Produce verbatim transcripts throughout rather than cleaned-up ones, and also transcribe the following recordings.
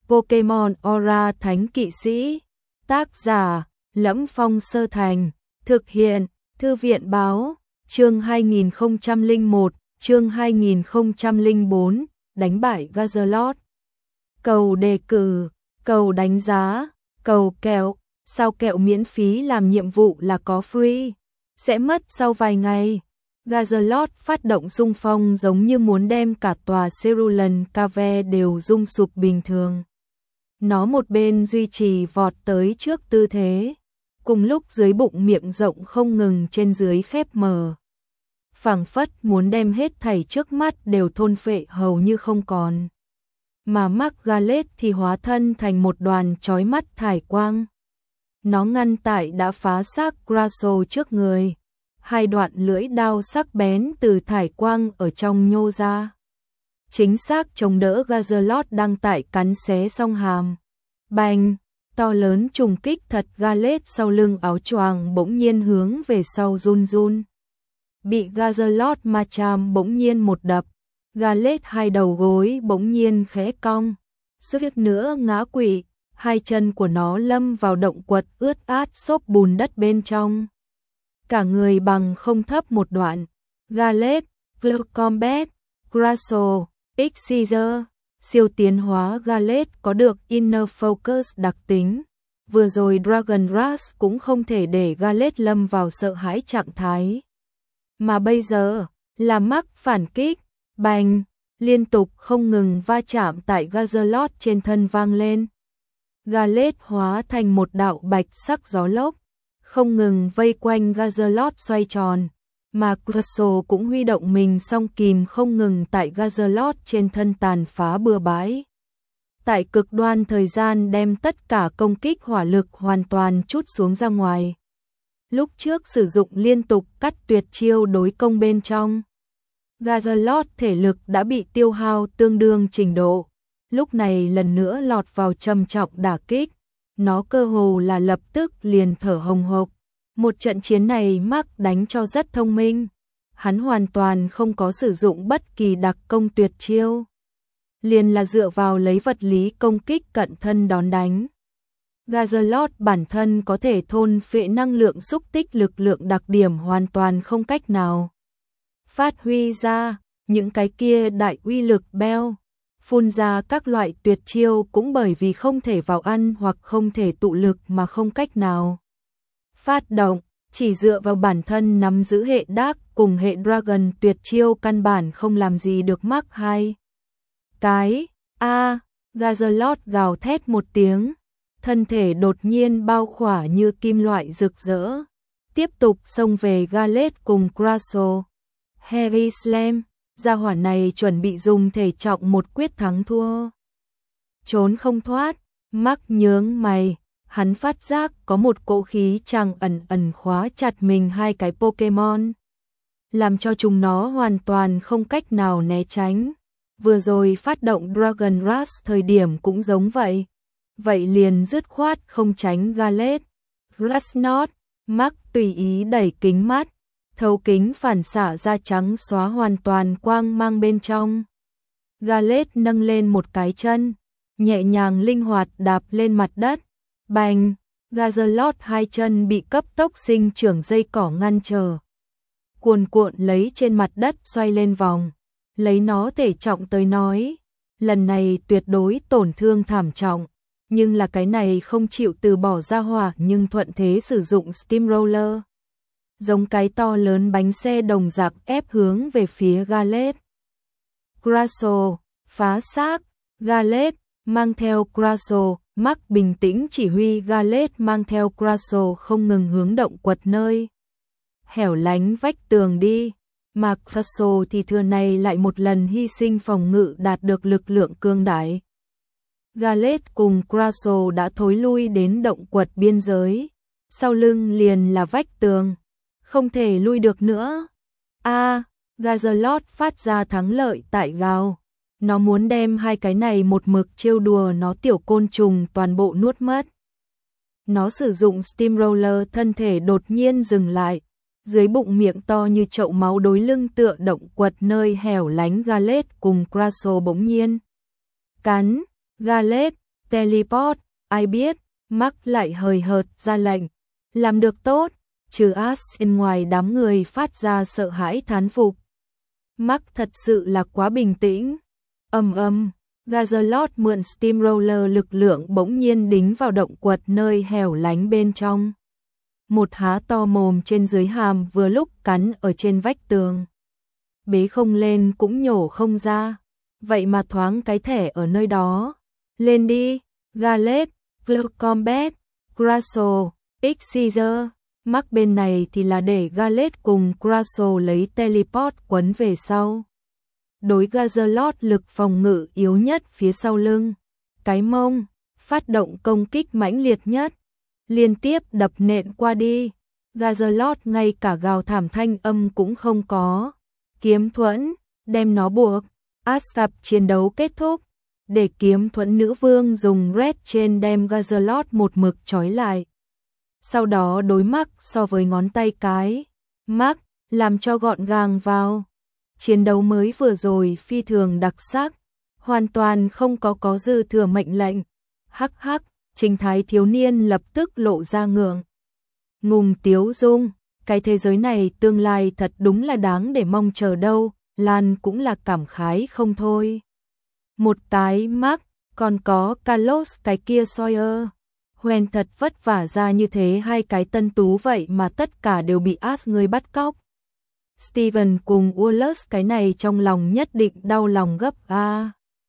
Pokemon Aura Thánh Kỵ Sĩ. Tác giả: Lẫm Phong Sơ Thành. Thực hiện: Thư viện báo. Chương hai nghìn không trăm lẻ một, chương hai nghìn không trăm lẻ bốn, đánh bại Gazalot. Cầu đề cử, cầu đánh giá, cầu kẹo, sao kẹo miễn phí làm nhiệm vụ là có free, sẽ mất sau vài ngày. Gazalot phát động xung phong giống như muốn đem cả tòa Cerulean Cave đều rung sụp bình thường. Nó một bên duy trì vọt tới trước tư thế, cùng lúc dưới bụng miệng rộng không ngừng trên dưới khép mở. Phảng phất muốn đem hết thảy trước mắt đều thôn phệ hầu như không còn. Mà Margaret thì hóa thân thành một đoàn chói mắt thải quang. Nó ngăn tại đã phá xác Grasso trước người. Hai đoạn lưỡi đao sắc bén từ thải quang ở trong nhô ra. Chính xác chống đỡ Gazalot đang tại cắn xé song hàm. Bành, to lớn trùng kích thật Galet sau lưng áo choàng bỗng nhiên hướng về sau run run. Bị Gazalot ma chạm bỗng nhiên một đập. Galet hai đầu gối bỗng nhiên khẽ cong. Suýt nữa ngã quỵ, hai chân của nó lâm vào động quật ướt át xốp bùn đất bên trong. Cả người bằng không thấp một đoạn. Galet, Glove Combat, Grasso, X-Caesar, siêu tiến hóa Galet có được Inner Focus đặc tính. Vừa rồi Dragon Rush cũng không thể để Galet lâm vào sợ hãi trạng thái. Mà bây giờ, là mắc phản kích, bành, liên tục không ngừng va chạm tại Gazalot trên thân vang lên. Galet hóa thành một đạo bạch sắc gió lốc, không ngừng vây quanh Gazalot xoay tròn, mà Grasso cũng huy động mình song kìm không ngừng tại Gazalot trên thân tàn phá bừa bãi. Tại cực đoan thời gian đem tất cả công kích hỏa lực hoàn toàn trút xuống ra ngoài. Lúc trước sử dụng liên tục cắt tuyệt chiêu đối công bên trong. Gazalot thể lực đã bị tiêu hao tương đương trình độ. Lúc này lần nữa lọt vào trầm trọng đả kích. Nó cơ hồ là lập tức liền thở hồng hộc. Một trận chiến này Mark đánh cho rất thông minh. Hắn hoàn toàn không có sử dụng bất kỳ đặc công tuyệt chiêu. Liền là dựa vào lấy vật lý công kích cận thân đón đánh. Gazalot bản thân có thể thôn phệ năng lượng xúc tích lực lượng đặc điểm hoàn toàn không cách nào phát huy ra. Những cái kia đại uy lực beo phun ra các loại tuyệt chiêu cũng bởi vì không thể vào ăn hoặc không thể tụ lực mà không cách nào phát động, chỉ dựa vào bản thân nắm giữ hệ Dark cùng hệ Dragon tuyệt chiêu căn bản không làm gì được Mark hai. Cái, a à, Gazalot gào thét một tiếng, thân thể đột nhiên bao khỏa như kim loại rực rỡ, tiếp tục xông về Galet cùng Grasso. Heavy Slam, gia hỏa này chuẩn bị dùng thể trọng một quyết thắng thua. Trốn không thoát, Mark nhướng mày, hắn phát giác có một cỗ khí chàng ẩn ẩn khóa chặt mình hai cái Pokemon, làm cho chúng nó hoàn toàn không cách nào né tránh. Vừa rồi phát động Dragon Rush thời điểm cũng giống vậy. Vậy liền dứt khoát không tránh Galet. Grassnot, Mark tùy ý đẩy kính mắt, thấu kính phản xạ ra trắng xóa hoàn toàn quang mang bên trong. Galet nâng lên một cái chân, nhẹ nhàng linh hoạt đạp lên mặt đất. Bành, Gazalot hai chân bị cấp tốc sinh trưởng dây cỏ ngăn trở. Cuồn cuộn lấy trên mặt đất xoay lên vòng. Lấy nó thể trọng tới nói, lần này tuyệt đối tổn thương thảm trọng. Nhưng là cái này không chịu từ bỏ ra hỏa nhưng thuận thế sử dụng Steamroller. Giống cái to lớn bánh xe đồng dạng ép hướng về phía Galet. Grasso, phá xác, Galet, mang theo Grasso, Mark bình tĩnh chỉ huy Galet mang theo Grasso không ngừng hướng động quật nơi hẻo lánh vách tường đi. Mà Grasso thì thừa này lại một lần hy sinh phòng ngự đạt được lực lượng cương đại. Galet cùng Grasso đã thối lui đến động quật biên giới, sau lưng liền là vách tường, không thể lui được nữa. A, à, Gazalot phát ra thắng lợi tại gào. Nó muốn đem hai cái này một mực trêu đùa nó tiểu côn trùng toàn bộ nuốt mất. Nó sử dụng Steamroller, thân thể đột nhiên dừng lại. Dưới bụng miệng to như chậu máu đối lưng tựa động quật nơi hẻo lánh Galet cùng Grasso bỗng nhiên cắn. Galet, Teleport, ai biết, Mark lại hời hợt ra lệnh. Làm được tốt, trừ Ashen ngoài đám người phát ra sợ hãi thán phục. Mark thật sự là quá bình tĩnh. Ầm ầm, Gazalot mượn Steamroller lực lượng bỗng nhiên đính vào động quật nơi hẻo lánh bên trong. Một há to mồm trên dưới hàm vừa lúc cắn ở trên vách tường. Bế không lên cũng nhổ không ra. Vậy mà thoáng cái thẻ ở nơi đó. Lên đi, Gallade, Blue Combat, Grasso, X-Caesar. Mắc bên này thì là để Gallade cùng Grasso lấy teleport quấn về sau. Đối Gazalot lực phòng ngự yếu nhất phía sau lưng. Cái mông, phát động công kích mãnh liệt nhất. Liên tiếp đập nện qua đi. Gazalot ngay cả gào thảm thanh âm cũng không có. Kiếm thuẫn, đem nó buộc. Asap chiến đấu kết thúc. Để kiếm thuẫn nữ vương dùng red trên đem Gazalot một mực trói lại. Sau đó đối mắc so với ngón tay cái. Mắc, làm cho gọn gàng vào. Chiến đấu mới vừa rồi phi thường đặc sắc. Hoàn toàn không có có dư thừa mệnh lệnh. Hắc hắc, Trình thái thiếu niên lập tức lộ ra ngượng ngùng tiếu dung. Cái thế giới này tương lai thật đúng là đáng để mong chờ đâu. Lan cũng là cảm khái không thôi. Một cái Mark, còn có Carlos cái kia Sawyer. Hoen thật vất vả ra như thế hai cái tân tú vậy mà tất cả đều bị As người bắt cóc. Steven cùng Wallace cái này trong lòng nhất định đau lòng gấp a. À,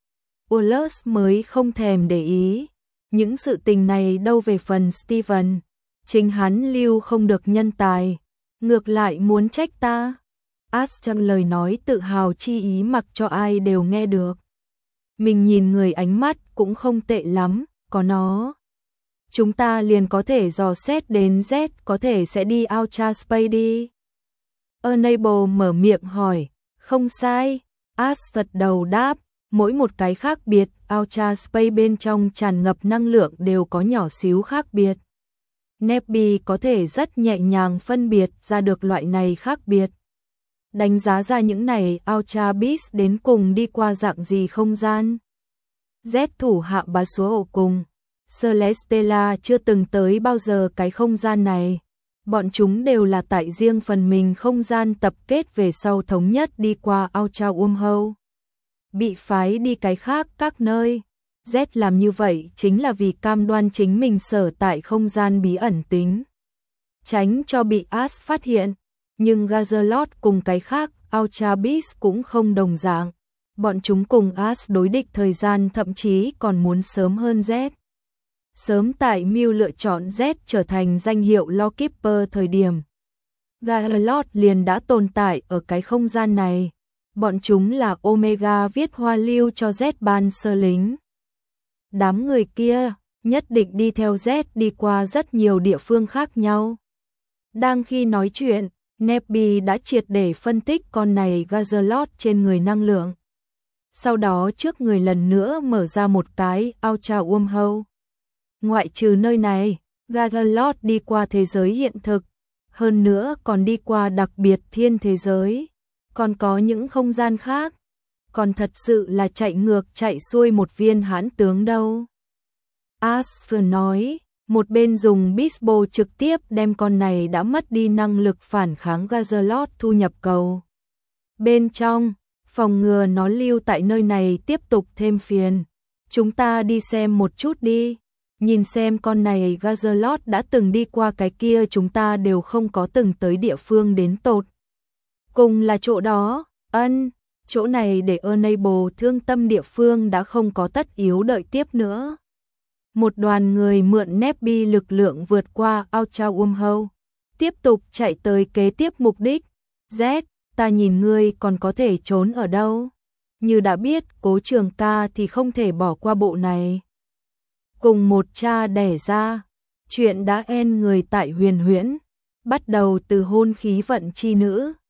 Wallace mới không thèm để ý. Những sự tình này đâu về phần Steven. Chính hắn lưu không được nhân tài. Ngược lại muốn trách ta. As trong lời nói tự hào chi ý mặc cho ai đều nghe được. Mình nhìn người ánh mắt cũng không tệ lắm, có nó. Chúng ta liền có thể dò xét đến Z, có thể sẽ đi Outer Space đi. Enable mở miệng hỏi, không sai. As gật đầu đáp, mỗi một cái khác biệt, Outer Space bên trong tràn ngập năng lượng đều có nhỏ xíu khác biệt. Nebby có thể rất nhẹ nhàng phân biệt ra được loại này khác biệt. Đánh giá ra những này Outer Beast đến cùng đi qua dạng gì không gian. Z thủ hạ bá số ổ cùng. Celestella chưa từng tới bao giờ cái không gian này. Bọn chúng đều là tại riêng phần mình không gian tập kết về sau thống nhất đi qua Outer Wormhole. Bị phái đi cái khác các nơi. Z làm như vậy chính là vì cam đoan chính mình sở tại không gian bí ẩn tính. Tránh cho bị As phát hiện. Nhưng Gazalot cùng cái khác, Outer Beast cũng không đồng dạng. Bọn chúng cùng As đối địch thời gian thậm chí còn muốn sớm hơn Z. Sớm tại Mew lựa chọn Z trở thành danh hiệu Lawkeeper thời điểm. Gazalot liền đã tồn tại ở cái không gian này. Bọn chúng là Omega viết hoa lưu cho Z ban sơ lính. Đám người kia nhất định đi theo Z đi qua rất nhiều địa phương khác nhau. Đang khi nói chuyện, Nebby đã triệt để phân tích con này Gazalot trên người năng lượng. Sau đó trước người lần nữa mở ra một cái Outer Wormhole. Ngoại trừ nơi này, Gazalot đi qua thế giới hiện thực, hơn nữa còn đi qua đặc biệt thiên thế giới, còn có những không gian khác, còn thật sự là chạy ngược chạy xuôi một viên hãn tướng đâu. As vừa nói, một bên dùng Bisbo trực tiếp đem con này đã mất đi năng lực phản kháng Gazalot thu nhập cầu. Bên trong, phòng ngừa nó lưu tại nơi này tiếp tục thêm phiền. Chúng ta đi xem một chút đi. Nhìn xem con này Gazalot đã từng đi qua cái kia chúng ta đều không có từng tới địa phương đến tột. Cùng là chỗ đó, ân, chỗ này để Enable thương tâm địa phương đã không có tất yếu đợi tiếp nữa. Một đoàn người mượn Nebby lực lượng vượt qua Outer Wormhole, tiếp tục chạy tới kế tiếp mục đích. Z, ta nhìn ngươi còn có thể trốn ở đâu? Như đã biết Cố Trường Ca thì không thể bỏ qua bộ này. Cùng một cha đẻ ra, chuyện đã en người tại Huyền Huyễn, bắt đầu từ hôn khí vận chi nữ.